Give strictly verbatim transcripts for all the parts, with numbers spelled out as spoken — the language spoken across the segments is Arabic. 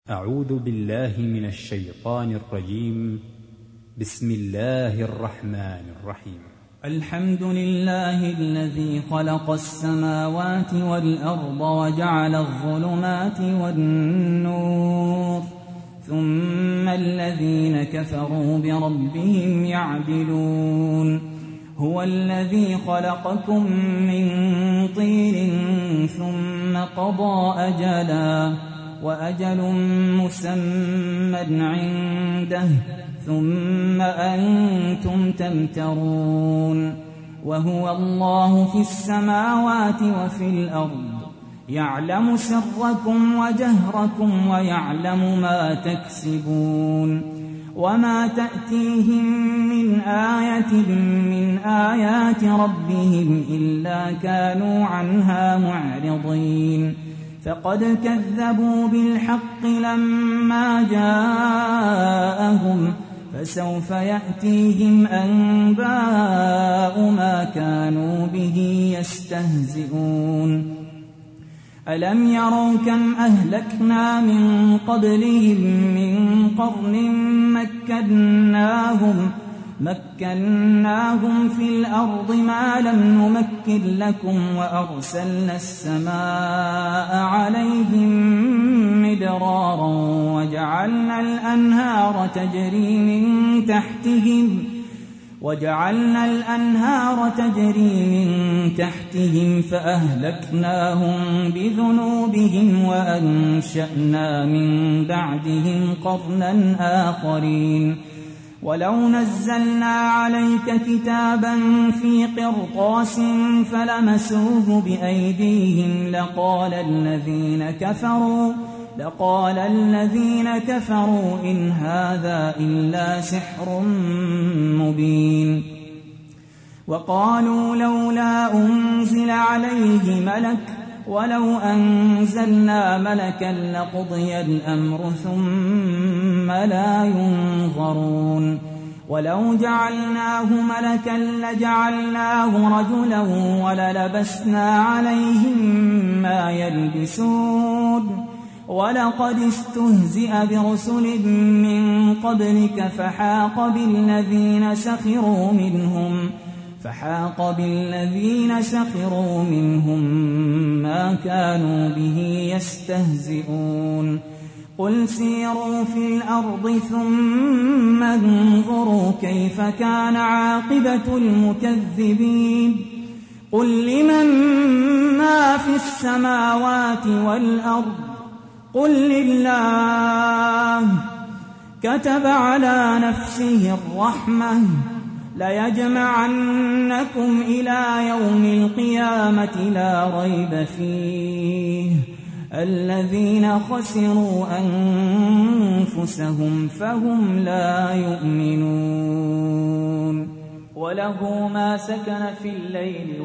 أعوذ بالله من الشيطان الرجيم. بسم الله الرحمن الرحيم. الحمد لله الذي خلق السماوات والأرض وجعل الظلمات والنور، ثم الذين كفروا بربهم يعدلون. هو الذي خلقكم من طين ثم قضى أجلا، وأجل مسمى عنده، ثم أنتم تمترون. وهو الله في السماوات وفي الأرض، يعلم سركم وجهركم ويعلم ما تكسبون. وما تأتيهم من آية من آيات ربهم إلا كانوا عنها معرضين. فقد كذبوا بالحق لما جاءهم، فسوف يأتيهم أنباء ما كانوا به يستهزئون. ألم يروا كم أهلكنا من قبلهم من قرن مكناهم مكناهم في الأرض ما لم نمكن لكم، وأرسلنا السماء عليهم مدرارا، وجعلنا الأنهار تجري من تحتهم وجعلنا الأنهار تجري من تحتهم فأهلكناهم بذنوبهم، وأنشأنا من بعدهم قرنا آخرين. ولو نزلنا عليك كتابا في قرطاس فلمسوه بأيديهم لقال الذين كفروا لقال الذين كفروا إن هذا إلا سحر مبين. وقالوا لولا أنزل عليه ملك، ولو أنزلنا ملكا لقضي الأمر ثم لا ينظرون. ولو جعلناه ملكا لجعلناه رجلا وللبسنا عليهم ما يلبسون. ولقد استهزئ برسل من قبلك فحاق بالذين سخروا منهم فحاق بالذين سخروا منهم ما كانوا به يستهزئون. قل سيروا في الأرض ثم انظروا كيف كان عاقبة المكذبين. قل لمن ما في السماوات والأرض قل لله. كتب على نفسه الرحمة ليجمعنكم إلى يوم القيامة لا ريب فيه. الذين خسروا أنفسهم فهم لا يؤمنون. وله ما سكن في الليل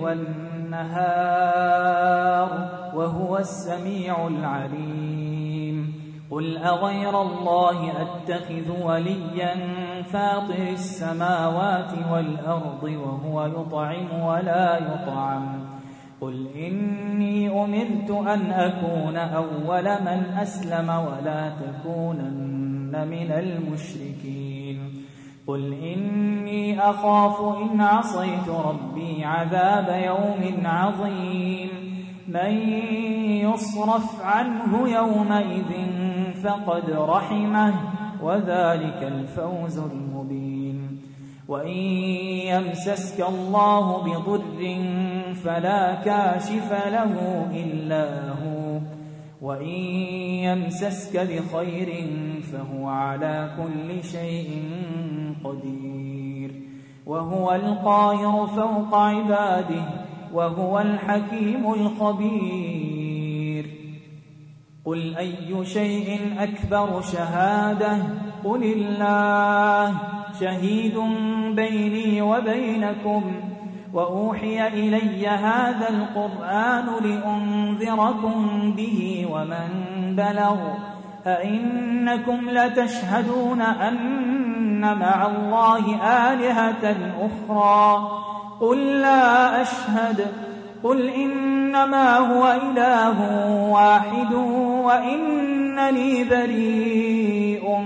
والنهار وهو السميع العليم. قل أغير الله أتخذ وليا فاطر السماوات والأرض وهو يطعم ولا يطعم. قل إني أمرت أن أكون أول من أسلم ولا تكونن من المشركين. قل إني أخاف إن عصيت ربي عذاب يوم عظيم. من يصرف عنه يومئذ فقد رحمه، وذلك الفوز المبين. وإن يمسسك الله بضر فلا كاشف له إلا هو، وإن يمسسك بخير فهو على كل شيء قدير. وهو القاهر فوق عباده، وهو الحكيم الخبير. قل أي شيء أكبر شهادة؟ قل الله شهيد بيني وبينكم. وأوحي إلي هذا القرآن لأنذركم به ومن بلغ. أئنكم لتشهدون أن مع الله آلهة أخرى؟ قل لا أشهد. قل إنما هو إله واحد وإن إنني بريء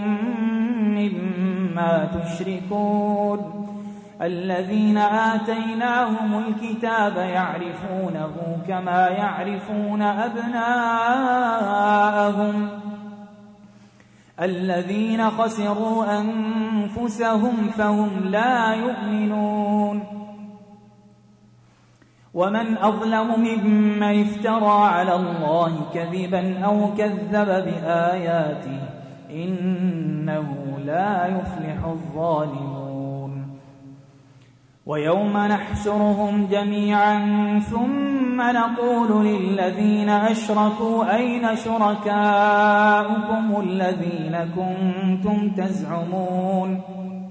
مما تشركون الذين آتيناهم الكتاب يعرفونه كما يعرفون أبناءهم الذين خسروا أنفسهم فهم لا يؤمنون ومن أظلم ممن افترى على الله كذبا أو كذب بآياته إنه لا يفلح الظالمون ويوم نحشرهم جميعا ثم نقول للذين أشركوا أين شركاؤكم الذين كنتم تزعمون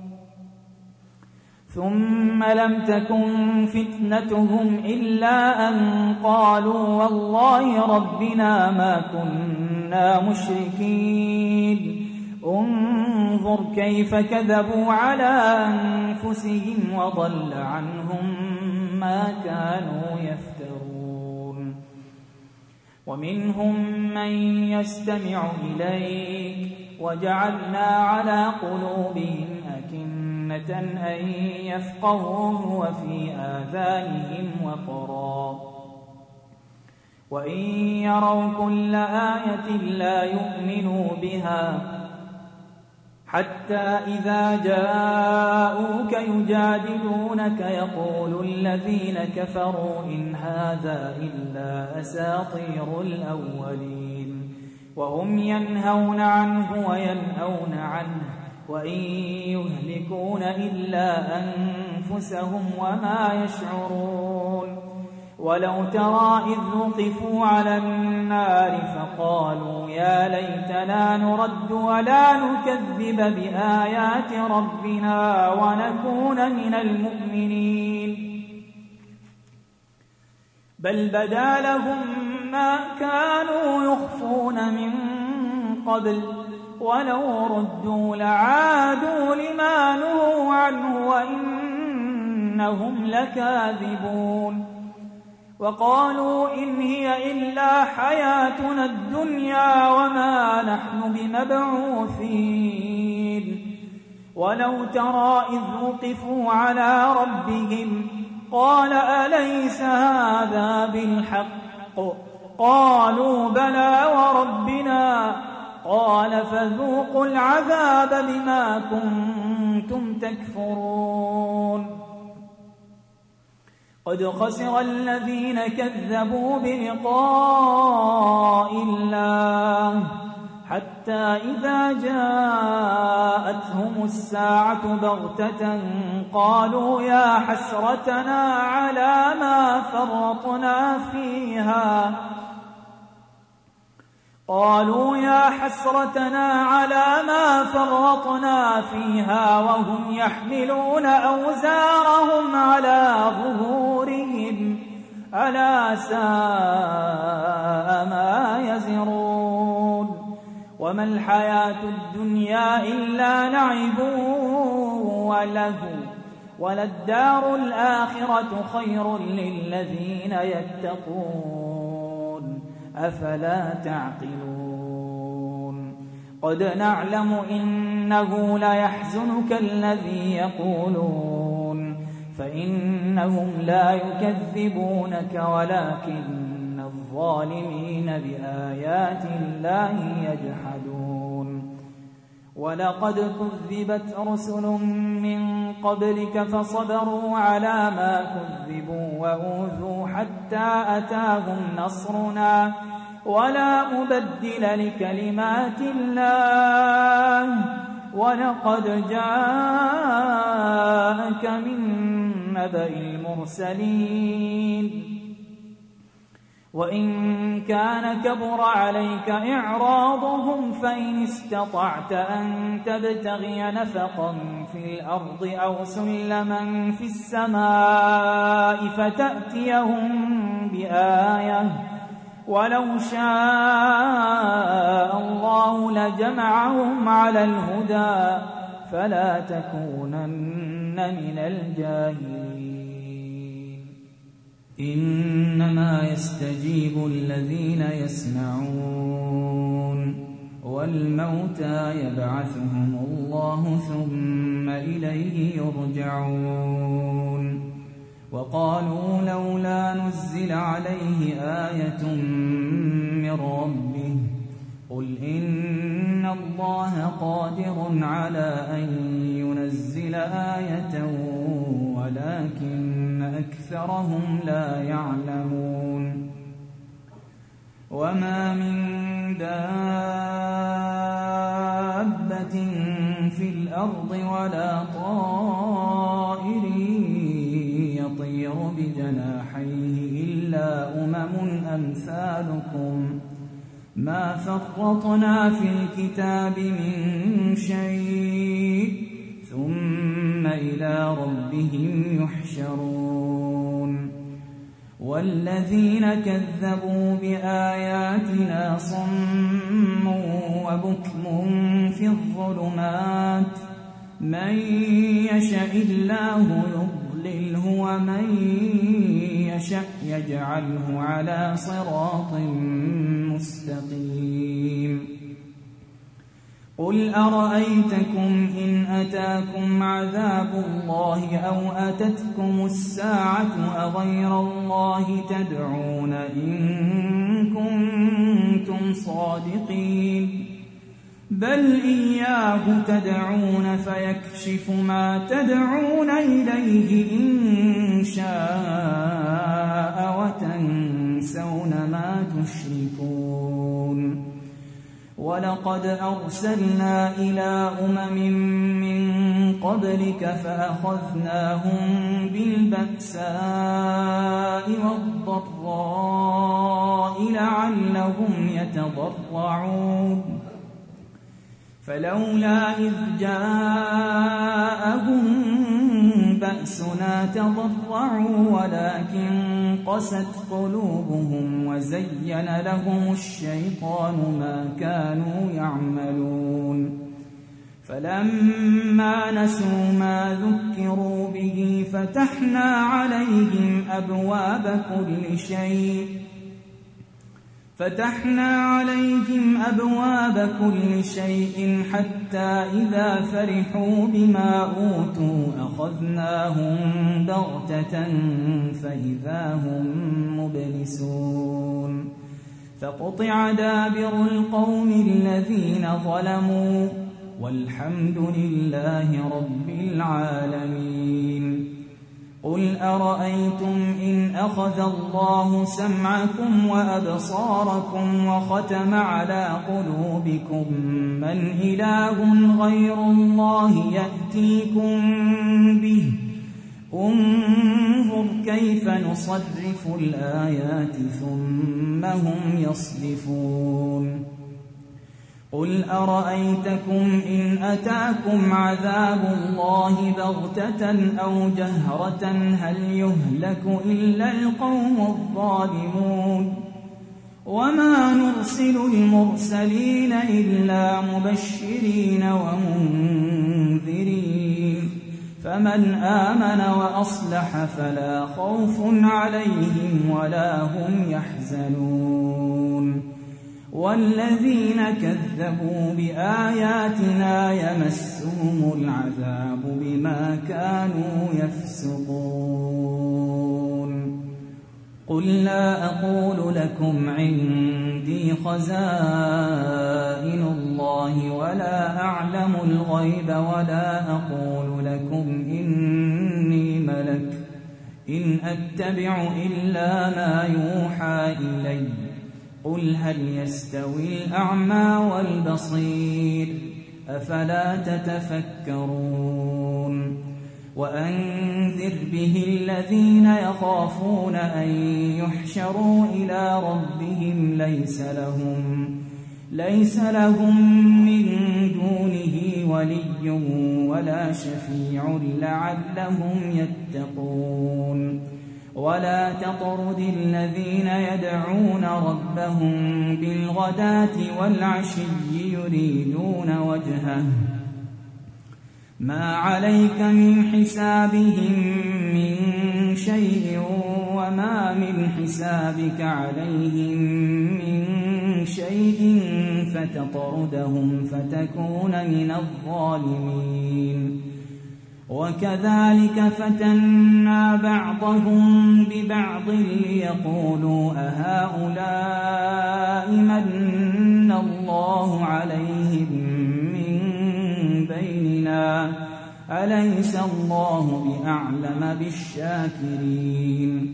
ثم لم تكن فتنتهم إلا أن قالوا والله ربنا ما كنا مشركين انظر كيف كذبوا على أنفسهم وضل عنهم ما كانوا يفترون ومنهم من يستمع إليك وجعلنا على قلوبهم أكنة أن يفقهوه وفي آذانهم وقرا وإن يروا كل آية لا يؤمنوا بها حتى إذا جاءوك يجادلونك يقول الذين كفروا إن هذا إلا أساطير الأولين وهم ينهون عنه وينأون عنه وإن يهلكون إلا أنفسهم وما يشعرون ولو ترى إذ وقفوا على النار فقالوا يا ليتنا نرد ولا نكذب بآيات ربنا ونكون من المؤمنين بل بدا لهم ما كانوا يخفون من قبل ولو ردوا لعادوا لما نهوا عنه وإنهم لكاذبون وقالوا إن هي إلا حياتنا الدنيا وما نحن بمبعوثين ولو ترى إذ وقفوا على ربهم قال أليس هذا بالحق قالوا بلى وربنا قال فذوقوا العذاب بما كنتم تكفرون قد خسر الذين كذبوا بلقاء الله حتى إذا جاءتهم الساعة بغتة قالوا يا حسرتنا على ما فرطنا فيها قالوا يا حسرتنا على ما فرطنا فيها وهم يحملون أوزارهم على ظهورهم ألا ساء ما يزرون وما الحياة الدنيا إلا لعب ولهو وللدار الآخرة خير للذين يتقون أفلا تعقلون قد نعلم إنه ليحزنك الذي يقولون فإنهم لا يكذبونك ولكن الظالمين بآيات الله يجحدون ولقد كذبت رسل من قبلك فصبروا على ما كذبوا وأوذوا حتى أتاهم نصرنا ولا مبدل لكلمات الله ولقد جاءك من نبأ المرسلين وإن كان كبر عليك إعراضهم فإن استطعت أن تبتغي نفقا في الأرض أو سلما في السماء فتأتيهم بآية ولو شاء الله لجمعهم على الهدى فلا تكونن من الجاهلين إنما يستجيب الذين يسمعون والموتى يبعثهم الله ثم إليه يرجعون وقالوا لولا نزل عليه آية من ربه قل إن الله قادر على أن ينزل آية ولكن أكثرهم لا يعلمون وما من دابة في الأرض ولا طائر يطير بجناحيه إلا أمم أمثالكم ما فرطنا في الكتاب من شيء ثم إلى ربهم يحشرون والذين كذبوا بآياتنا صم وبكم في الظلمات من يشاء الله يضلله ومن يشاء يجعله على صراط مستقيم قل أرأيتكم إن أتاكم عذاب الله أو أتتكم الساعة أغير الله تدعون إن كنتم صادقين بل إياه تدعون فيكشف ما تدعون إليه إن شاء وتنسون ما تشركون ولقد أرسلنا إلى أمم من قبلك فأخذناهم بالبأساء والضراء لعلهم يتضرعون فلولا إذ جاءهم بأسنا تضرعوا ولكن قست قلوبهم وزين لهم الشيطان ما كانوا يعملون فلما نسوا ما ذكروا به فتحنا عليهم أبواب كل شيء فتحنا عليهم أبواب كل شيء حتى إذا فرحوا بما أوتوا أخذناهم بغتة فإذا هم مبلسون فقطع دابر القوم الذين ظلموا والحمد لله رب العالمين قل أرأيتم إن أخذ الله سمعكم وأبصاركم وختم على قلوبكم من إله غير الله يأتيكم به انظر كيف نصرف الآيات ثم هم يصدفون قل أرأيتكم إن أتاكم عذاب الله بغتة أو جهرة هل يهلك إلا القوم الظالمون وما نرسل المرسلين إلا مبشرين ومنذرين فمن آمن وأصلح فلا خوف عليهم ولا هم يحزنون والذين كذبوا بآياتنا يمسهم العذاب بما كانوا يفسقون قل لا أقول لكم عندي خزائن الله ولا أعلم الغيب ولا أقول لكم إني ملك إن أتبع إلا ما يوحى إلي قل هل يستوي الأعمى والبصير أفلا تتفكرون وأنذر به الذين يخافون أن يحشروا إلى ربهم ليس لهم ليس لهم من دونه ولي ولا شفيع لعلهم يتقون ولا تطرد الذين يدعون ربهم بالغداة والعشي يريدون وجهه ما عليك من حسابهم من شيء وما من حسابك عليهم من شيء فتطردهم فتكون من الظالمين. وكذلك فتنا بعضهم ببعض ليقولوا أهؤلاء من الله عليهم من بيننا أليس الله بأعلم بالشاكرين.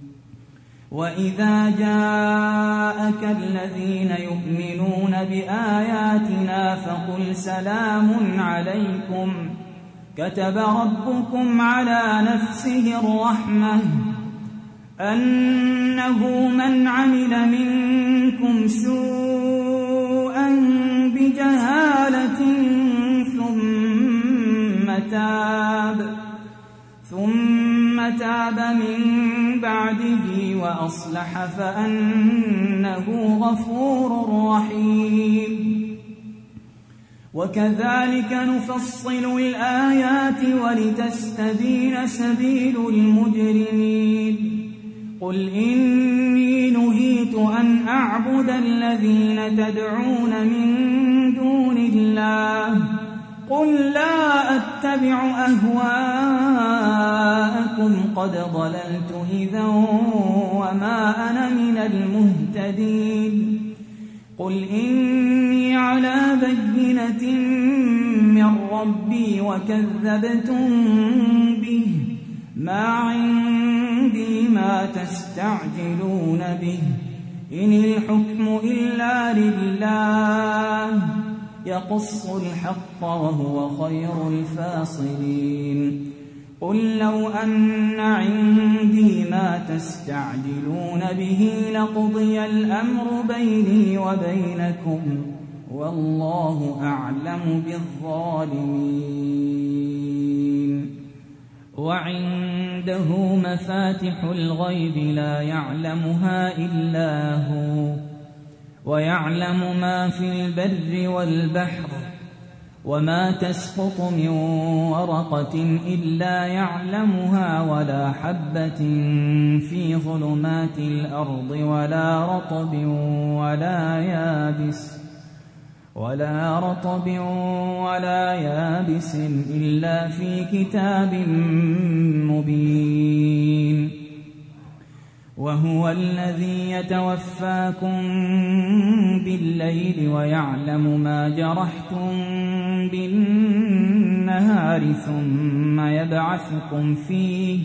وإذا جاءك الذين يؤمنون بآياتنا فقل سلام عليكم كتب ربكم على نفسه الرحمة أنه من عمل منكم سوءا بجهالة ثم تاب ثم تاب من بعده وأصلح فأنه غفور رحيم. وكذلك نفصل الآيات ولتستبين سبيل المجرمين. قل إني نهيت أن أعبد الذين تدعون من دون الله قل لا أتبع أهواءكم قد ضللت إذا وما أنا من المهتدين. قل إني على بينة من ربي وكذبتم به ما عندي ما تستعجلون به إن الحكم إلا لله يقص الحق وهو خير الفاصلين. قل لو أن عندي ما تستعجلون به لقضي الأمر بيني وبينكم والله أعلم بالظالمين. وعنده مفاتح الغيب لا يعلمها إلا هو ويعلم ما في البر والبحر وما تسقط من ورقة إلا يعلمها ولا حبة في ظلمات الأرض ولا رطب ولا يابس ولا رطب ولا يابس إلا في كتاب مبين. وهو الذي يتوفاكم بالليل ويعلم ما جرحتم بالنهار ثم يبعثكم فيه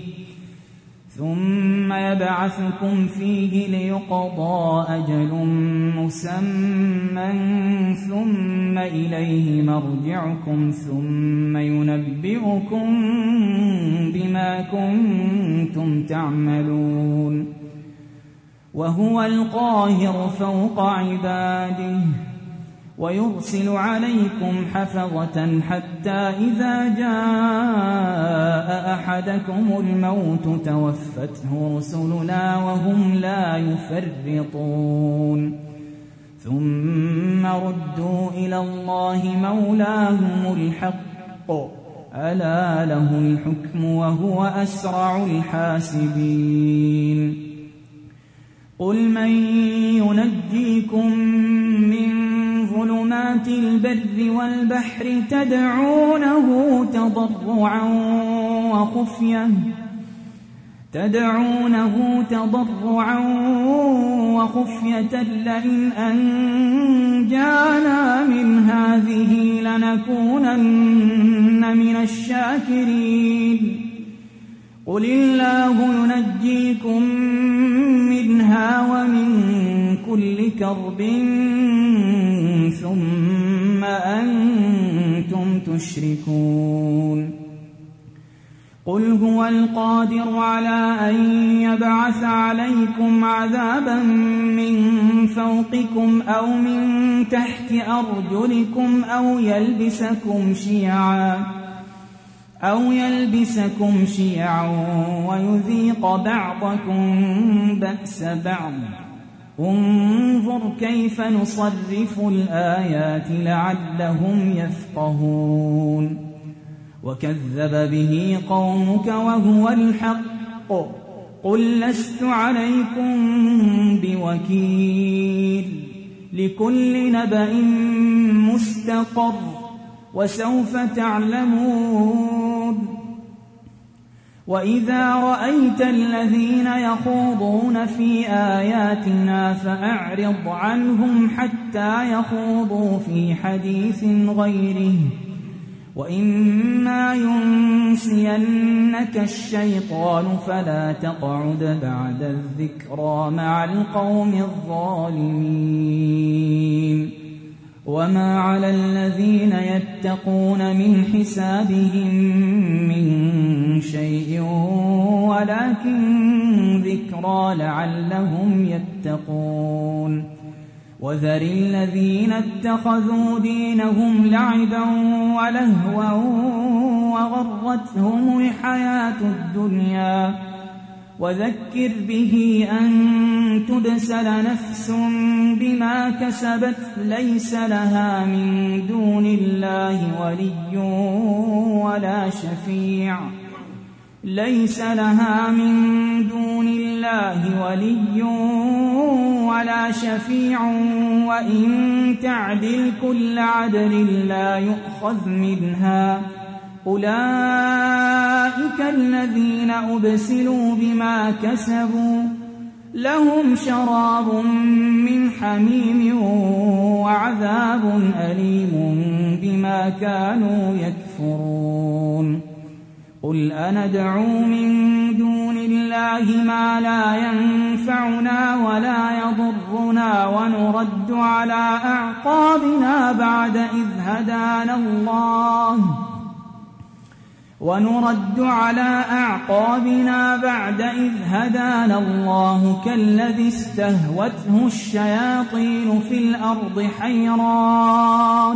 ثم يبعثكم فيه ليقضى أجل مسمى ثم إليه مرجعكم ثم ينبئكم بما كنتم تعملون. وهو القاهر فوق عباده ويرسل عليكم حفظة حتى إذا جاء أحدكم الموت توفته رسلنا وهم لا يفرطون ثم ردوا إلى الله مولاهم الحق ألا له الحكم وهو أسرع الحاسبين. قل من ينجيكم من ظلمات البر والبحر تدعونه تضرعا وخفية تدعونه تضرعا وخفية لئن أنجانا من هذه لنكونن من الشاكرين. قل الله ينجيكم منها ومن كل كرب ثم أنتم تشركون. قل هو القادر على أن يبعث عليكم عذابا من فوقكم أو من تحت أرجلكم أو يلبسكم شيعا أو يلبسكم شيعا ويذيق بعضكم بأس بعض. انظر كيف نصرف الآيات لعلهم يفقهون. وكذب به قومك وهو الحق قل لست عليكم بوكيل لكل نبأ مستقر وسوف تعلمون وإذا رأيت الذين يخوضون في آياتنا فأعرض عنهم حتى يخوضوا في حديث غيره وإما ينسينك الشيطان فلا تقعد بعد الذكرى مع القوم الظالمين وما على الذين يتقون من حسابهم من شيء ولكن ذكرى لعلهم يتقون وذر الذين اتخذوا دينهم لعبا ولهوا وغرتهم الحياة الدنيا وذكر به أن تبسل نفس بما كسبت ليس لها من دون الله ولي ولا شفيع ليس لها من دون الله ولي ولا شفيع وإن تعدل كل عدل لا يؤخذ منها أولئك الذين أبسلوا بما كسبوا لهم شراب من حميم وعذاب أليم بما كانوا يكفرون قل أندعو من دون الله ما لا ينفعنا ولا يضرنا ونرد على أعقابنا بعد إذ هدانا الله ونرد على أعقابنا بعد إذ هدانا الله كالذي استهوته الشياطين في الأرض حيران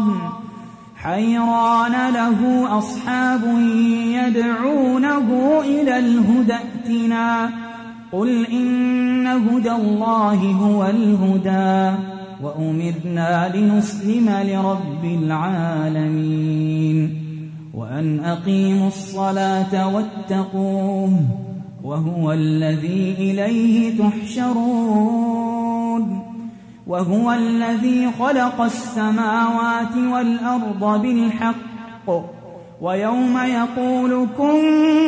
حيران له أصحاب يدعونه إلى الهدى ائتنا قل إن هدى الله هو الهدى وأمرنا لنسلم لرب العالمين وأن أقيموا الصلاة واتقوه وهو الذي إليه تحشرون وهو الذي خلق السماوات والأرض بالحق ويوم يقول كن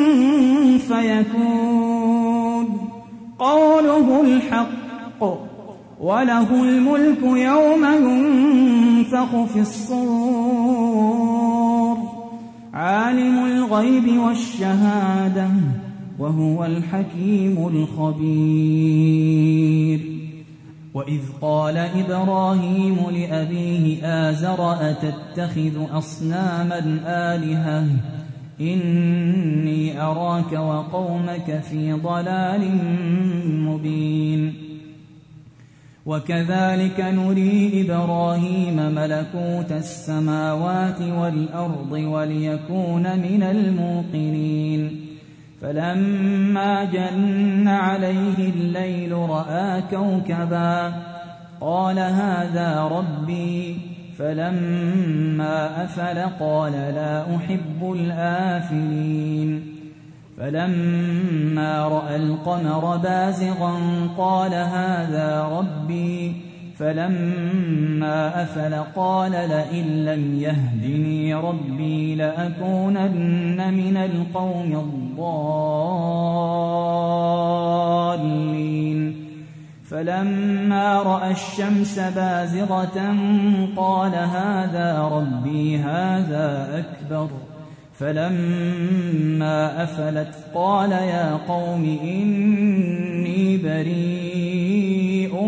فيكون قوله الحق وله الملك يوم ينفخ في الصور عالم الغيب والشهادة وهو الحكيم الخبير وإذ قال إبراهيم لأبيه آزر أتتخذ أصناما آلهة إني أراك وقومك في ضلال مبين وكذلك نري إبراهيم ملكوت السماوات والأرض وليكون من الموقنين فلما جن عليه الليل رأى كوكبا قال هذا ربي فلما أفل قال لا أحب الآفلين فلما رأى القمر بازغا قال هذا ربي فلما أفل قال لئن لم يهدني ربي لأكونن من القوم الضالين فلما رأى الشمس بازغة قال هذا ربي هذا أكبر فلما أفلت قال يا قوم إني بريء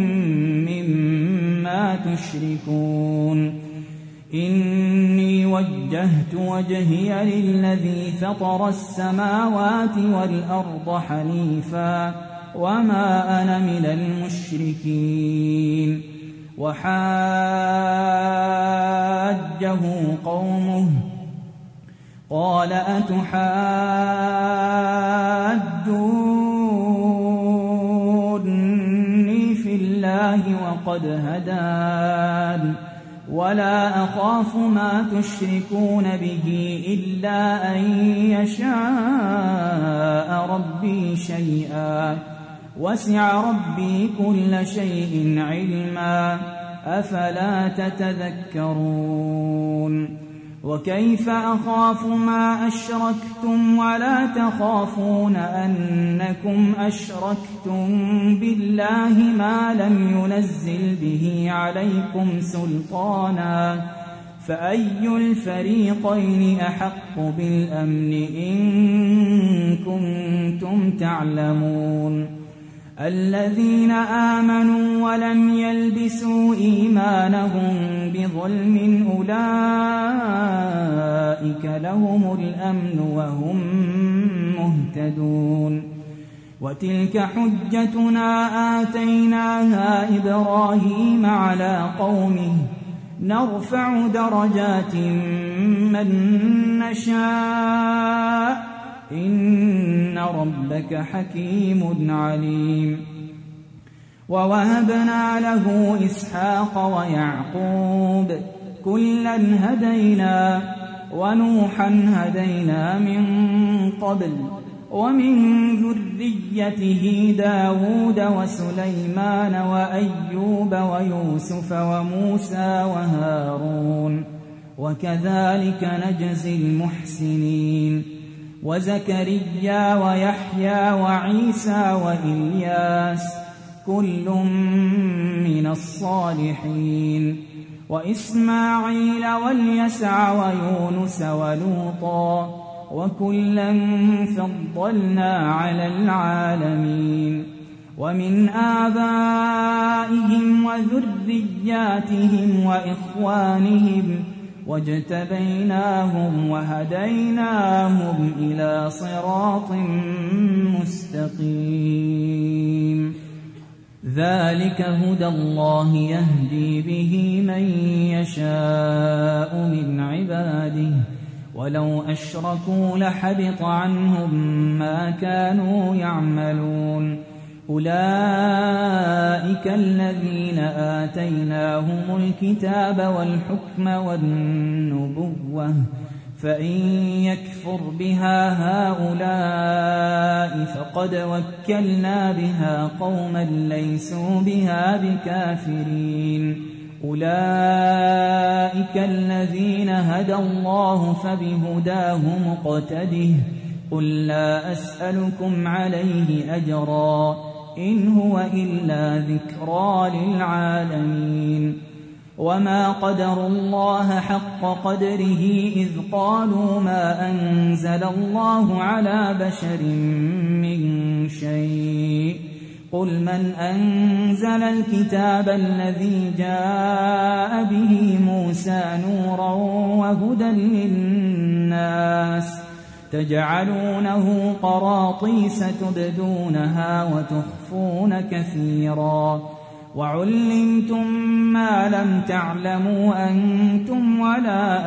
مما تشركون إني وجهت وجهي للذي فطر السماوات والأرض حنيفا وما أنا من المشركين وحاجه قومه قال أتحاجوني في الله وقد هدان ولا أخاف ما تشركون به إلا أن يشاء ربي شيئا وسع ربي كل شيء علما أفلا تتذكرون وكيف أخاف ما أشركتم ولا تخافون أنكم أشركتم بالله ما لم ينزل به عليكم سلطانا فأي الفريقين أحق بالأمن إن كنتم تعلمون الذين آمنوا ولم يلبسوا إيمانهم بظلم أولئك لهم الأمن وهم مهتدون وتلك حجتنا آتيناها إبراهيم على قومه نرفع درجات من نشاء إن ربك حكيم عليم ووهبنا له إسحاق ويعقوب كلا هدينا ونوحا هدينا من قبل ومن ذريته داود وسليمان وأيوب ويوسف وموسى وهارون وكذلك نجزي المحسنين وزكريا ويحيى وعيسى وإلياس كل من الصالحين وإسماعيل واليسع ويونس ولوطا وكلا فضلنا على العالمين ومن آبائهم وذرياتهم وإخوانهم واجتبيناهم وهديناهم إلى صراط مستقيم ذلك هدى الله يهدي به من يشاء من عباده ولو أشركوا لحبط عنهم ما كانوا يعملون أولئك الذين آتيناهم الكتاب والحكم والنبوة فإن يكفر بها هؤلاء فقد وكلنا بها قوما ليسوا بها بكافرين أولئك الذين هدى الله فبهداه مقتده قل لا أسألكم عليه أجرا إن هو إلا ذكرى للعالمين وما قدروا الله حق قدره إذ قالوا ما أنزل الله على بشر من شيء قل من أنزل الكتاب الذي جاء به موسى نورا وهدى للناس تجعلونه قراطيس تبدونها وتخفون كثيرا وعلمتم ما لم تعلموا أنتم ولا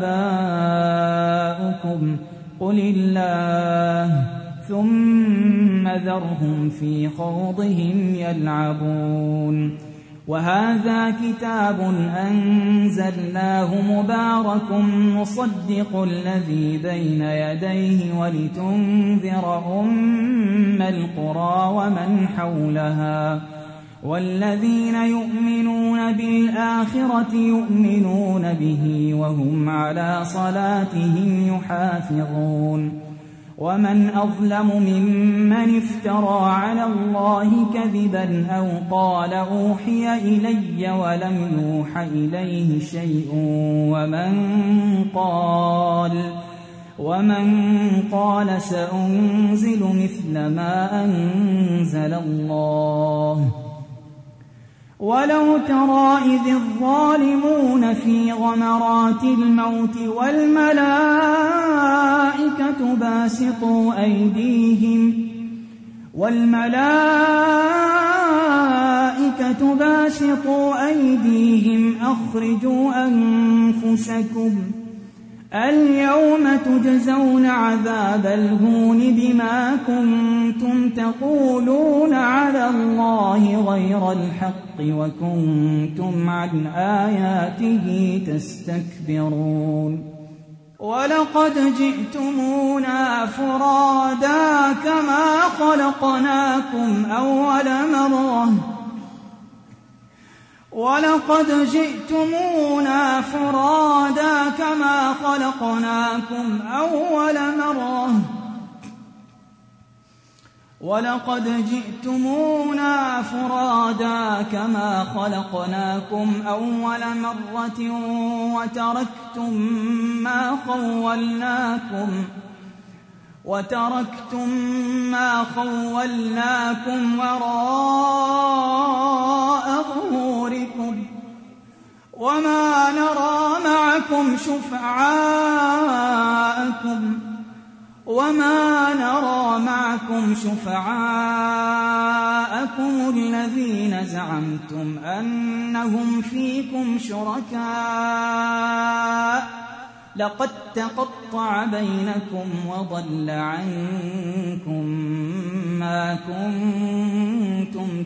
آباؤكم قل الله ثم ذرهم في خوضهم يلعبون وهذا كتاب أنزلناه مبارك مصدق الذي بين يديه ولتنذر أم القرى ومن حولها والذين يؤمنون بالآخرة يؤمنون به وهم على صلاتهم يحافظون ومن أظلم ممن افترى على الله كذبا أو قال أوحي إلي ولم يوح إليه شيء ومن قال ومن قال سأنزل مثل ما أنزل الله ولو ترى إذ الظالمون في غمرات الموت والملائكة باسطوا أيديهم والملائكة باسطوا أيديهم أخرجوا أنفسكم اليوم تجزون عذاب الهون بما كنتم تقولون على الله غير الحق وكنتم عن آياته تستكبرون ولقد جئتمونا فرادا كما خلقناكم أول مرة ولقد جئتمونا فرادا كما خلقناكم أول مرة ولقد جئتمونا فرادا كما خلقناكم أول مرة وتركتم ما خولناكم وتركتم ما خولناكم وراء ظهوركم وما نرى معكم شفعاءكم وما نرى معكم شفعاءكم الذين زعمتم أنهم فيكم شركاء لقد تقطع بينكم وضل عنكم ما كنتم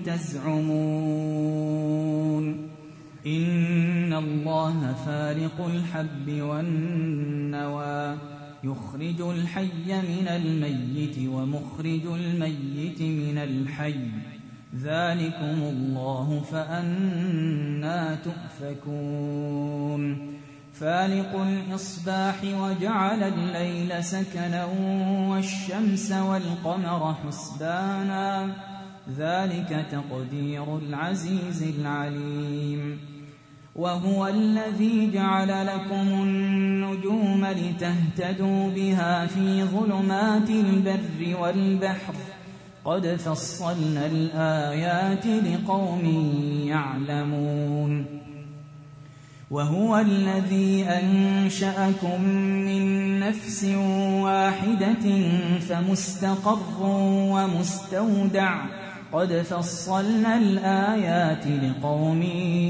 تزعمون إن الله فارق الحب والنوى يخرج الحي من الميت ومخرج الميت من الحي ذلكم الله فأنى تؤفكون فالق الإصباح وجعل الليل سكنا والشمس والقمر حسبانا ذلك تقدير العزيز العليم وهو الذي جعل لكم النجوم لتهتدوا بها في ظلمات البر والبحر قد فصلنا الآيات لقوم يعلمون وهو الذي أنشأكم من نفس واحدة فمستقر ومستودع قد فصلنا الآيات لقوم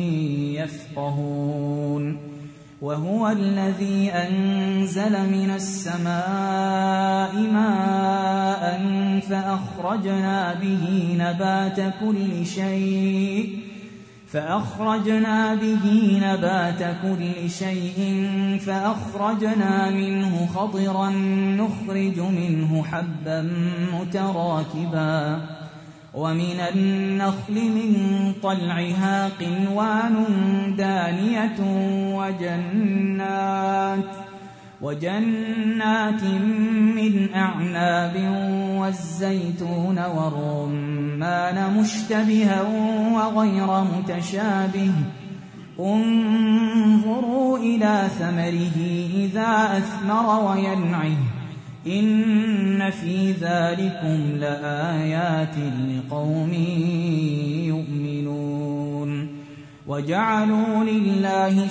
يفقهون وهو الذي أنزل من السماء ماء فأخرجنا به نبات كل شيء فأخرجنا به نبات كل شيء فأخرجنا منه خضرا نخرج منه حبا متراكبا ومن النخل من طلعها قنوان دانية وجنات وجنات من أعناب والزيتون والرمان مشتبها وغير متشابه انظروا إلى ثمره إذا أثمر وينعه إن في ذلكم لآيات لقوم يؤمنون وجعلوا لله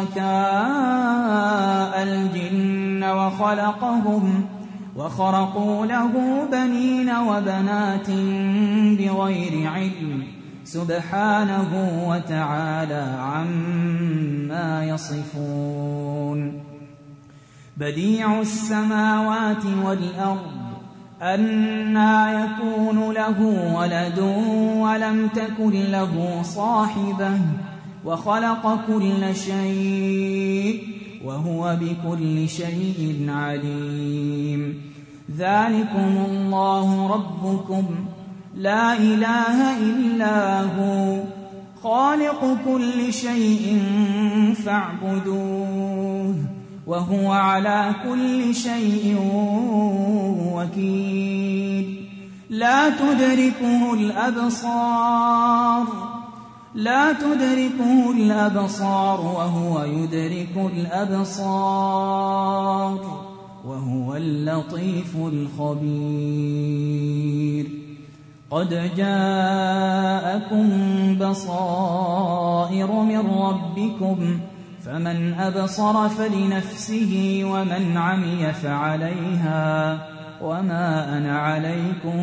شركاء الجن وخلقهم وخرقوا له بنين وبنات بغير علم سبحانه وتعالى عما يصفون بديع السماوات والأرض أنى يكون له ولد ولم تكن له صاحبة وخلق كل شيء وهو بكل شيء عليم ذلكم الله ربكم لا إله إلا هو خالق كل شيء فاعبدوه وهو على كل شيء وكيل لا تدركه الأبصار لا تدركه الأبصار وهو يدرك الأبصار وهو اللطيف الخبير قد جاءكم بصائر من ربكم فمن أبصر فلنفسه ومن عمي فعليها وما أنا عليكم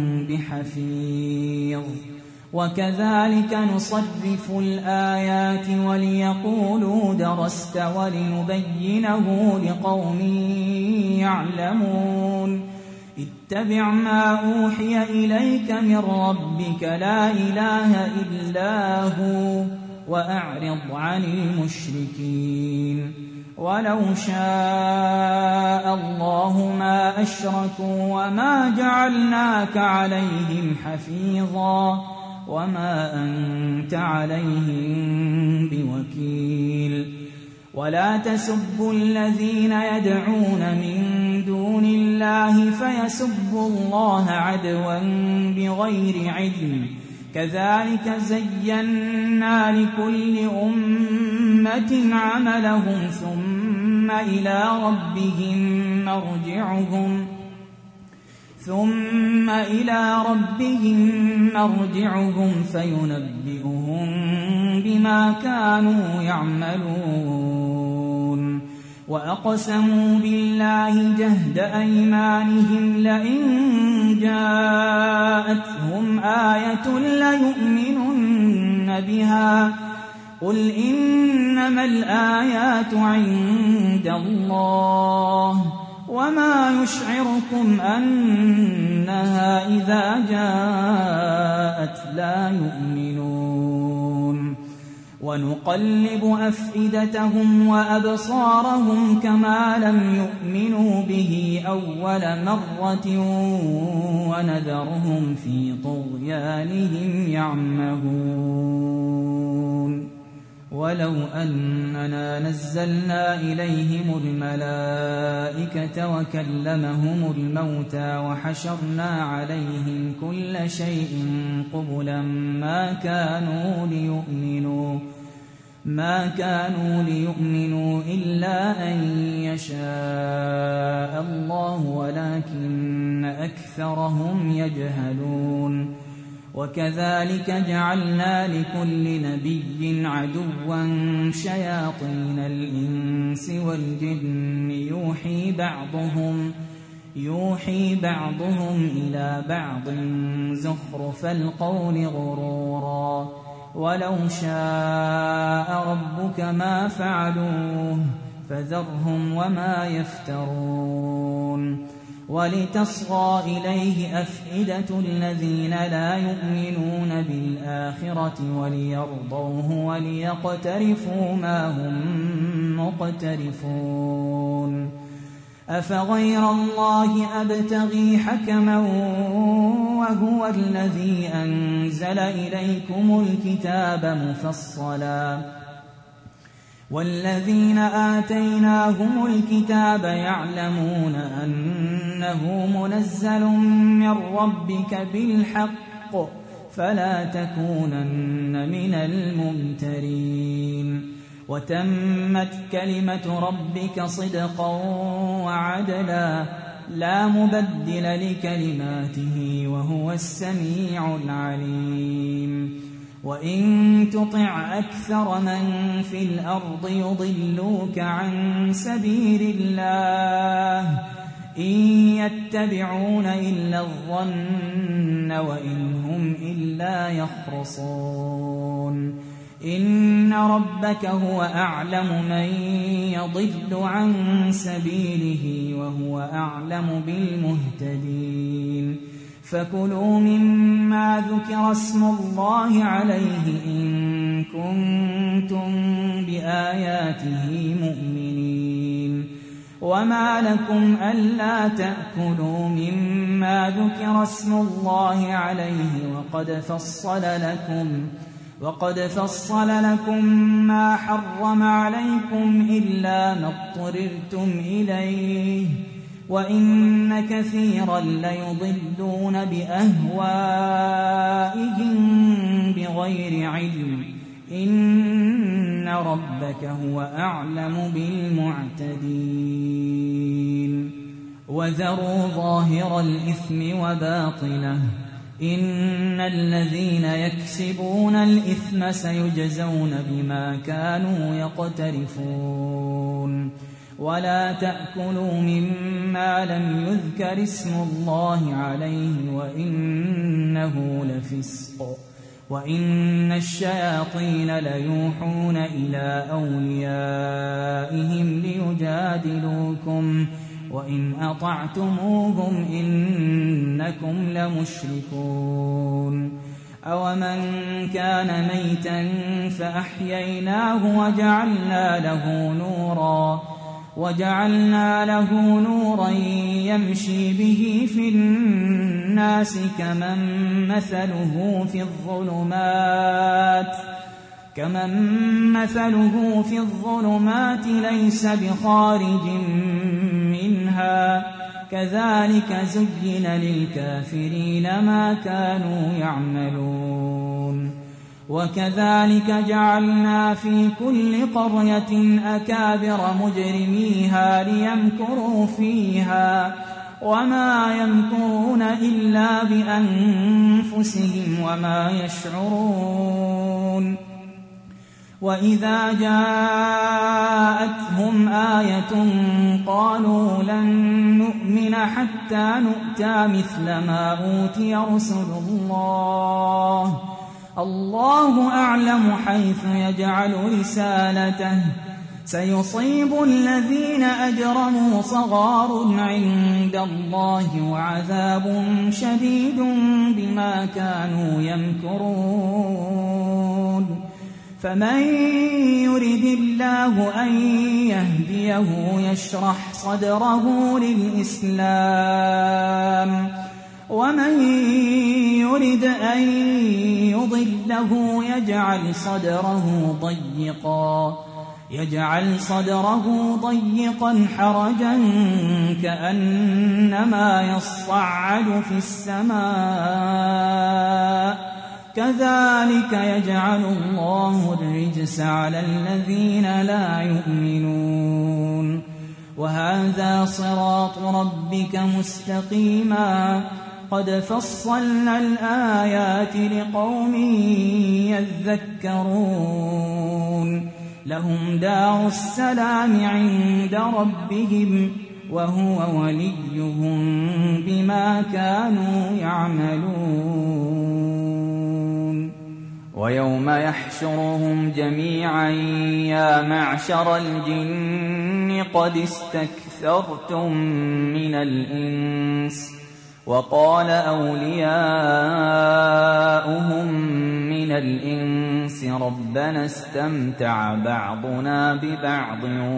بحفيظ وكذلك نصرف الآيات وليقولوا درست ولنبينه لقوم يعلمون اتبع ما أوحي إليك من ربك لا إله إلا هو وأعرض عن المشركين ولو شاء الله ما أشركوا وما جعلناك عليهم حفيظا وما أنت عليهم بوكيل ولا تسبوا الذين يدعون من دون الله فيسبوا الله عدوا بغير علم كذلك زينا لكل أمة عملهم ثم إلى ربهم مرجعهم ثم إلى ربهم مرجعهم فينبئهم بما كانوا يعملون وأقسموا بالله جهد أيمانهم لئن جاءتهم آية ليؤمنن بها قل إنما الآيات عند الله وما يشعركم أنها إذا جاءت لا يؤمنون ونقلب أفئدتهم وأبصارهم كما لم يؤمنوا به أول مرة ونذرهم في طغيانهم يعمهون ولو أننا نزلنا إليهم الملائكة وكلمهم الموتى وحشرنا عليهم كل شيء قبلا ما كانوا ليؤمنوا ما كانوا ليؤمنوا إلا أن يشاء الله ولكن أكثرهم يجهلون وكذلك جعلنا لكل نبي عدوا شياطين الإنس والجن يوحي بعضهم يوحي بعضهم إلى بعض زخرف القول غرورا ولو شاء ربك ما فعلوه فذرهم وما يفترون ولتصغى إليه أفئدة الذين لا يؤمنون بالآخرة وليرضوه وليقترفوا ما هم مقترفون أفغير الله أبتغي حكما وهو الذي أنزل إليكم الكتاب مفصلا والذين آتيناهم الكتاب يعلمون أنه منزل من ربك بالحق فلا تكونن من الممترين وتمت كلمة ربك صدقا وعدلا لا مبدل لكلماته وهو السميع العليم وإن تطع أكثر من في الأرض يضلوك عن سبيل الله إن يتبعون إلا الظن وإن هم إلا يخرصون إن ربك هو أعلم من يضل عن سبيله وهو أعلم بالمهتدين فكلوا مما ذكر اسم الله عليه إن كنتم بآياته مؤمنين وما لكم ألا تأكلوا مما ذكر اسم الله عليه وقد فصل لكم وقد فصل لكم ما حرم عليكم إلا ما اضطررتم إليه وإن كثيرا ليضلون بأهوائهم بغير علم إن ربك هو أعلم بالمعتدين وذروا ظاهر الإثم وباطنه إن الذين يكسبون الإثم سيجزون بما كانوا يقترفون ولا تأكلوا مما لم يذكر اسم الله عليه وإنه لفسق وإن الشياطين ليوحون إلى أوليائهم ليجادلوكم وإن أطعتموهم إنكم لمشركون أومن كان ميتا فأحييناه وجعلنا له نورا وجعلنا له نورا يمشي به في الناس الناس كمن مثله في الظلمات كمن مثله في الظلمات ليس بخارج منها كذلك زين للكافرين ما كانوا يعملون وكذلك جعلنا في كل قرية أكابر مجرميها ليمكروا فيها وما يمكرون إلا بأنفسهم وما يشعرون وإذا جاءتهم آية قالوا لن نؤمن حتى نؤتى مثل ما أوتي رسل الله الله أعلم حيث يجعل رسالته سيصيب الذين أجرموا صغار عند الله وعذاب شديد بما كانوا يمكرون فمن يرد الله أن يهديه يشرح صدره للإسلام ومن يرد أن يضله يجعل صدره ضيقا يجعل صدره ضيقا حرجا كأنما يصعد في السماء كذلك يجعل الله الرجس على الذين لا يؤمنون وهذا صراط ربك مستقيما قد فصلنا الآيات لقوم يذكرون لهم دار السلام عند ربهم وهو وليهم بما كانوا يعملون ويوم يحشرهم جميعا يا معشر الجن قد استكثرتم من الإنس وقال أولياؤهم من الإنس ربنا استمتع بعضنا ببعض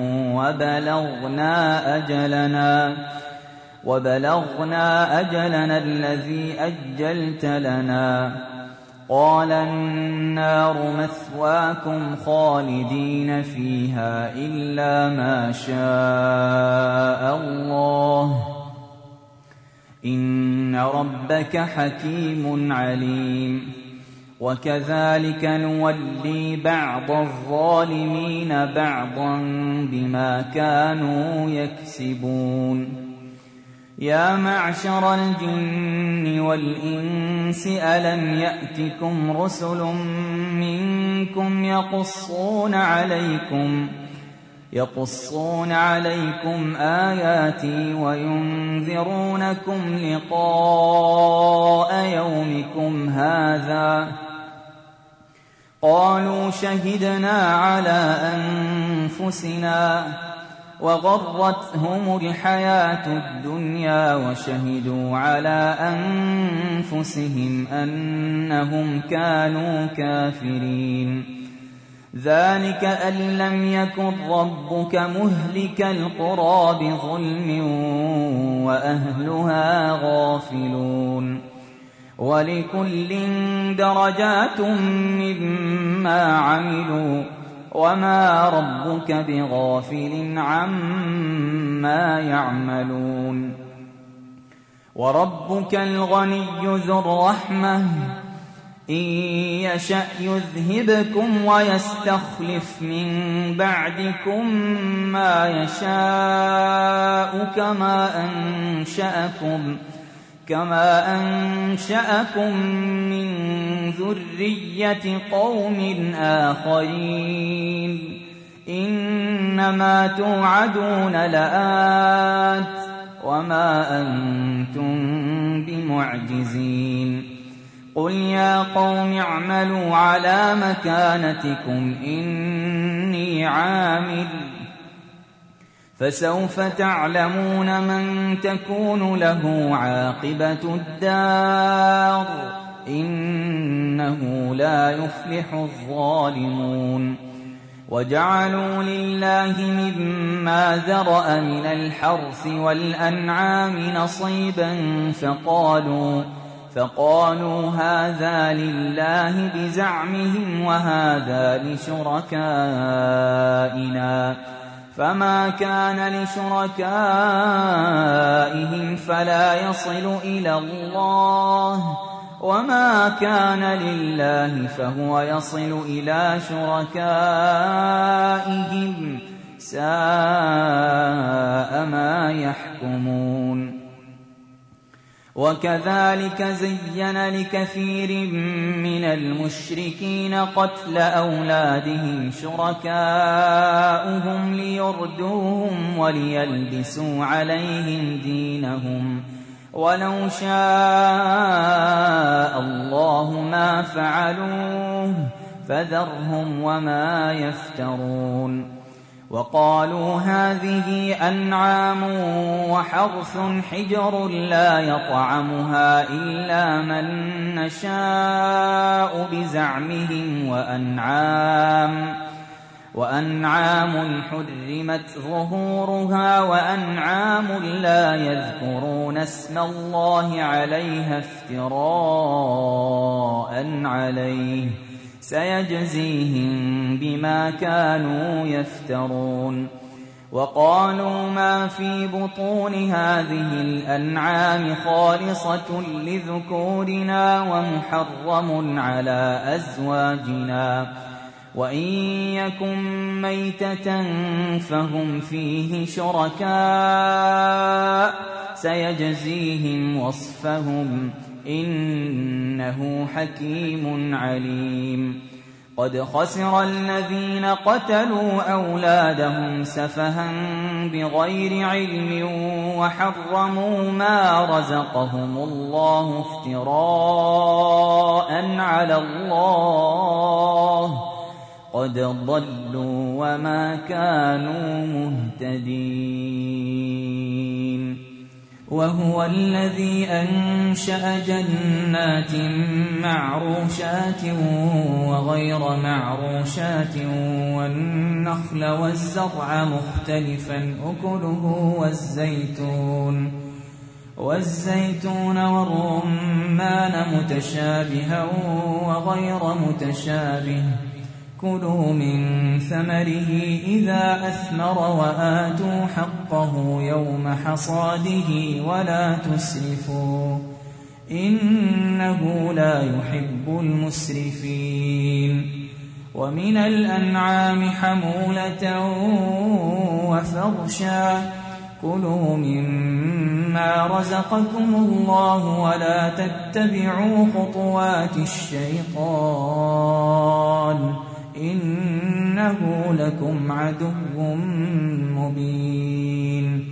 وبلغنا أجلنا وبلغنا أجلنا الذي أجلت لنا قال النار مثواكم خالدين فيها إلا ما شاء الله إن ربك حكيم عليم وكذلك نولي بعض الظالمين بعضا بما كانوا يكسبون يا معشر الجن والإنس ألم يأتكم رسل منكم يقصون عليكم يقصون عليكم آياتي وينذرونكم لقاء يومكم هذا قالوا شهدنا على أنفسنا وغرتهم الحياة الدنيا وشهدوا على أنفسهم أنهم كانوا كافرين ذلك أن لم يكن ربك مهلك القرى بظلم وأهلها غافلون ولكل درجات مما عملوا وما ربك بغافل عما يعملون وربك الغني ذو الرحمة إن يشأ يذهبكم ويستخلف من بعدكم ما يشاء كما أنشأكم كما أنشأكم من ذرية قوم آخرين إنما توعدون لآت وما أنتم بمعجزين قل يا قوم اعملوا على مكانتكم إني عامل فسوف تعلمون من تكون له عاقبة الدار إنه لا يفلح الظالمون وجعلوا لله مما ذرأ من الحرث والأنعام نصيبا فقالوا فقالوا هذا لله بزعمهم وهذا لشركائنا فما كان لشركائهم فلا يصل إلى الله وما كان لله فهو يصل إلى شركائهم ساء ما يحكمون. وكذلك زين لكثير من المشركين قتل أولادهم شركاؤهم ليردوهم وليلبسوا عليهم دينهم ولو شاء الله ما فعلوه فذرهم وما يفترون. وقالوا هذه أنعام وحرث حجر لا يطعمها إلا من نشاء بزعمهم وأنعام وأنعام حرمت ظهورها وأنعام لا يذكرون اسم الله عليها افتراء عليه سيجزيهم بما كانوا يفترون. وقالوا ما في بطون هذه الأنعام خالصة لذكورنا ومحرم على أزواجنا وإن يكن ميتة فهم فيه شركاء سيجزيهم وصفهم إنه حكيم عليم. قد خسر الذين قتلوا أولادهم سفها بغير علم وحرموا ما رزقهم الله افتراء على الله قد ضلوا وما كانوا مهتدين. وهو الذي أنشأ جنات معروشات وغير معروشات والنخل والزرع مختلفا أكله والزيتون والزيتون والرمان متشابها وغير متشابه كلوا من ثمره إذا أثمر وآتوا حقه يوم حصاده ولا تسرفوا إنه لا يحب المسرفين. ومن الأنعام حمولة وفرشا كلوا مما رزقكم الله ولا تتبعوا خطوات الشيطان إنه لكم عدو مبين.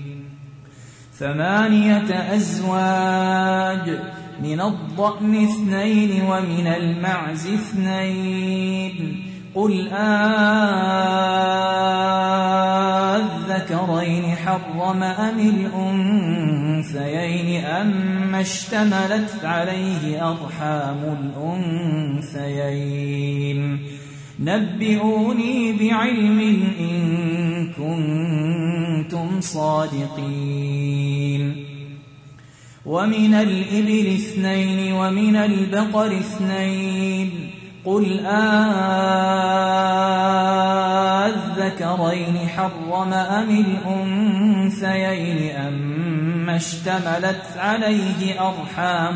ثمانية أزواج من الضأن اثنين ومن المعز اثنين قل أذكرين حرم أم الأنثيين أما اشتملت عليه أرحام الأنثيين نبئوني بعلم إن كنتم صادقين. ومن الإبل اثنين ومن البقر اثنين قل أذكرين حرم أم الأنثيين أما اشتملت عليه أرحام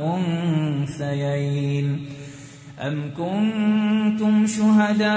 الأنثيين أم كنتم شهداء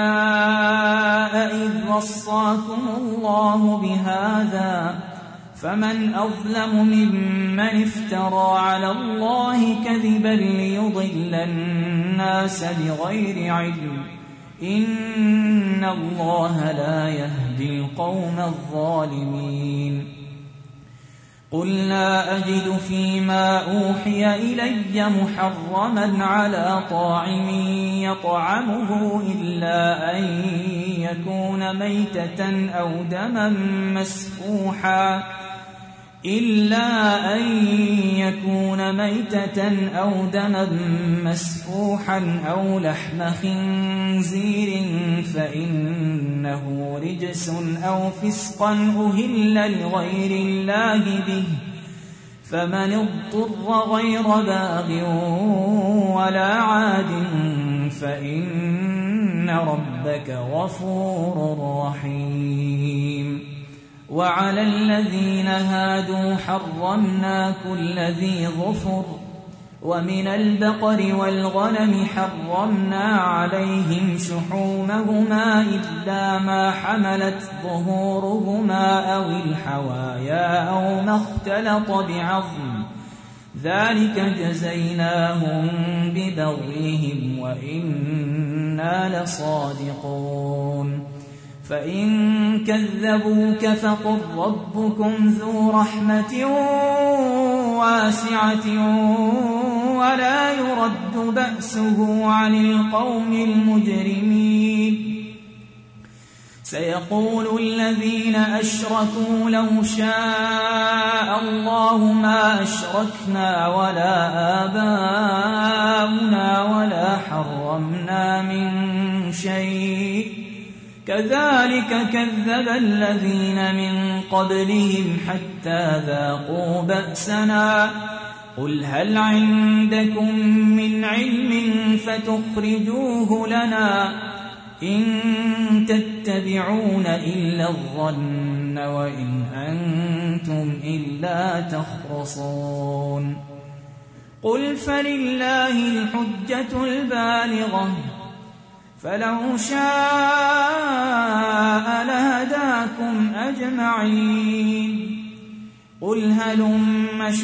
إذ وصاكم الله بهذا فمن أظلم ممن افترى على الله كذبا ليضل الناس بغير علم إن الله لا يهدي القوم الظالمين. قل لا أجد فيما أوحي إلي محرما على طاعم يطعمه إلا أن يكون ميتة أو دما مسفوحا إلا أن يكون ميتة أو دما مسفوحا أو لحم خنزير فإنه رجس أو فسقا أهل لغير الله به، فمن اضطر غير باغ ولا عاد فإن ربك غفور رحيم. وعلى الذين هادوا حرمنا كل ذي ظفر، ومن البقر والغنم حرمنا عليهم شحومهما إلا ما حملت ظهورهما أو الحوايا أو ما اختلط بعظم، ذلك جزيناهم ببغيهم وإنا لصادقون. فإن كذبوك فقل ربكم ذو رحمة واسعة ولا يرد بأسه عن القوم المجرمين. سيقول الذين أشركوا لو شاء الله ما أشركنا ولا آباؤنا ولا حرمنا من شيء، كذلك كذب الذين من قبلهم حتى ذاقوا بأسنا. قل هل عندكم من علم فتخرجوه لنا؟ إن تتبعون إلا الظن وإن أنتم إلا تخرصون. قل فلله الحجة البالغة، فلو شاء لهداكم أجمعين. قل هلم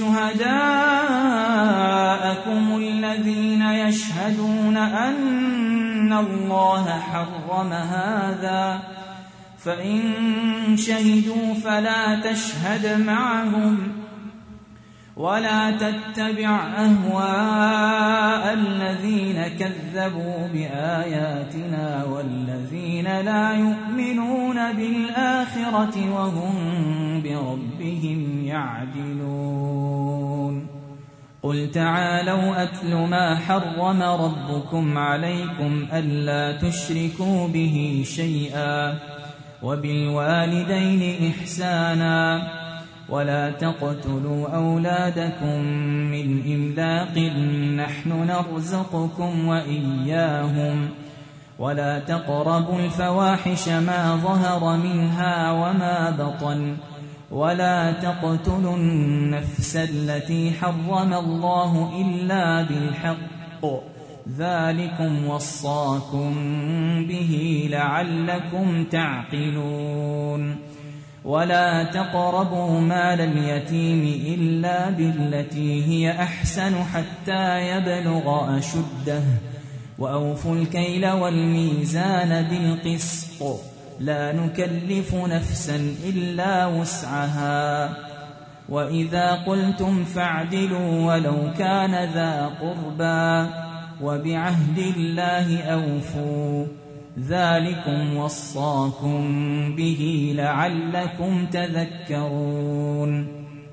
شهداءكم الذين يشهدون أن الله حرم هذا، فإن شهدوا فلا تشهد معهم ولا تتبع أهواء الذين كذبوا بآياتنا والذين لا يؤمنون بالآخرة وهم بربهم يعدلون. قل تعالوا أتل ما حرم ربكم عليكم ألا تشركوا به شيئا وبالوالدين إحسانا ولا تقتلوا أولادكم من إملاق نحن نرزقكم وإياهم ولا تقربوا الفواحش ما ظهر منها وما بطن ولا تقتلوا النفس التي حرم الله إلا بالحق ذلكم وصاكم به لعلكم تعقلون. ولا تقربوا مال اليتيم إلا بالتي هي أحسن حتى يبلغ أشده وأوفوا الكيل والميزان بالقسط لا نكلف نفسا إلا وسعها وإذا قلتم فاعدلوا ولو كان ذا قربى وبعهد الله أوفوا ذلكم وصاكم به لعلكم تذكرون.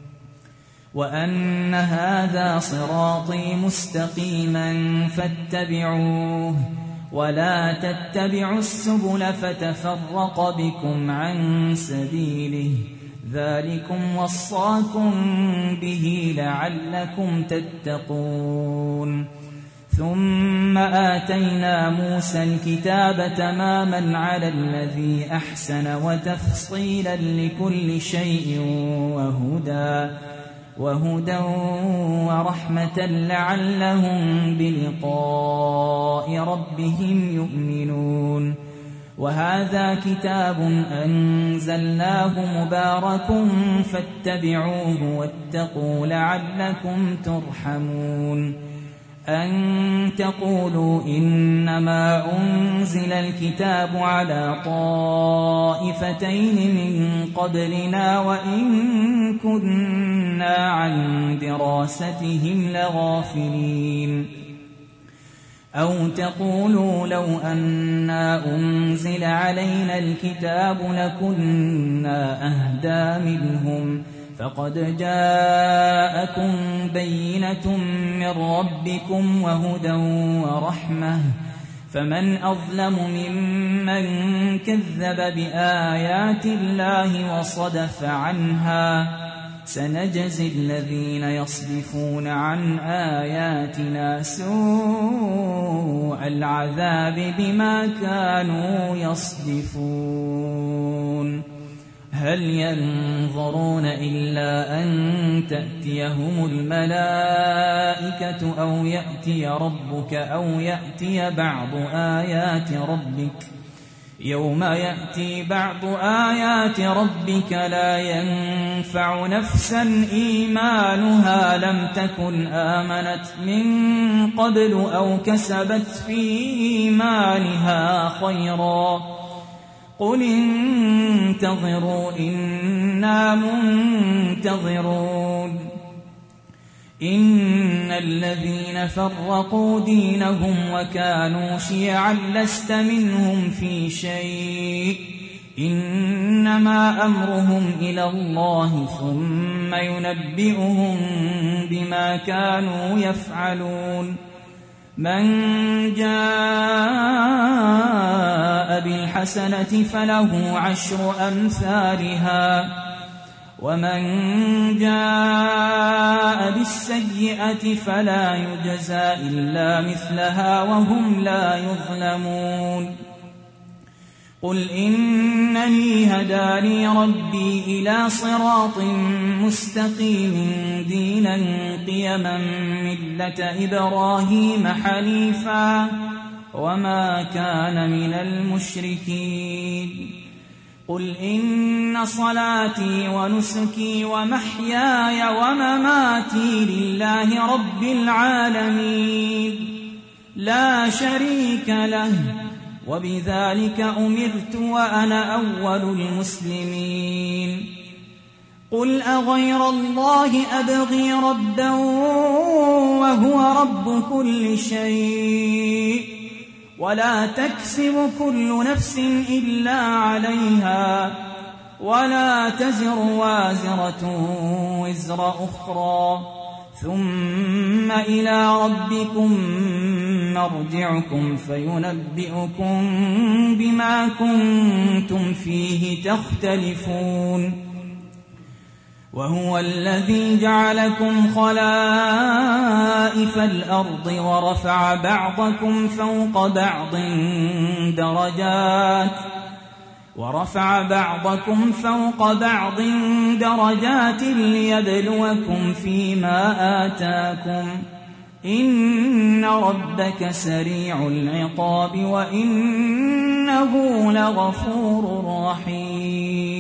وأن هذا صراطي مستقيما فاتبعوه ولا تتبعوا السبل فتفرق بكم عن سبيله ذلكم وصاكم به لعلكم تتقون. ثم آتينا موسى الكتاب تماما على الذي أحسن وتفصيلا لكل شيء وهدى وهدى ورحمة لعلهم بلقاء ربهم يؤمنون. وهذا كتاب أنزلناه مبارك فاتبعوه واتقوا لعلكم ترحمون. أن تقولوا إنما أنزل الكتاب على طائفتين من قبلنا وإن كنا عن دراستهم لغافلين. أو تقولوا لو أنا أنزل علينا الكتاب لكنا أهدى منهم فقد جاءكم بينة من ربكم وهدى ورحمة فمن أظلم ممن كذب بآيات الله وصدف عنها سنجزي الذين يصدفون عن آياتنا سوء العذاب بما كانوا يصدفون هل ينظرون إلا أن تأتيهم الملائكة أو يأتي ربك أو يأتي بعض آيات ربك يوم يأتي بعض آيات ربك لا ينفع نفسا إيمانها لم تكن آمنت من قبل أو كسبت في إيمانها خيرا قل انتظروا إنا منتظرون إن الذين فرقوا دينهم وكانوا شيعا لست منهم في شيء إنما أمرهم إلى الله ثم ينبئهم بما كانوا يفعلون من جاء بالحسنة فله عشر أمثالها ومن جاء بالسيئة فلا يجزى إلا مثلها وهم لا يظلمون قل إنني هداني ربي إلى صراط مستقيم دينا قيما ملة إبراهيم حنيفا وما كان من المشركين قل إن صلاتي ونسكي ومحياي ومماتي لله رب العالمين لا شريك له وبذلك أمرت وأنا أول المسلمين قل أغير الله أبغي ربا وهو رب كل شيء ولا تكسب كل نفس إلا عليها ولا تزر وازرة وزر أخرى ثم إلى ربكم مرجعكم فينبئكم بما كنتم فيه تختلفون وهو الذي جعلكم خلائف الأرض ورفع بعضكم فوق بعض درجات ورفع بعضكم فوق بعض درجات ليبلوكم فيما آتاكم إن ربك سريع العقاب وإنه لغفور رحيم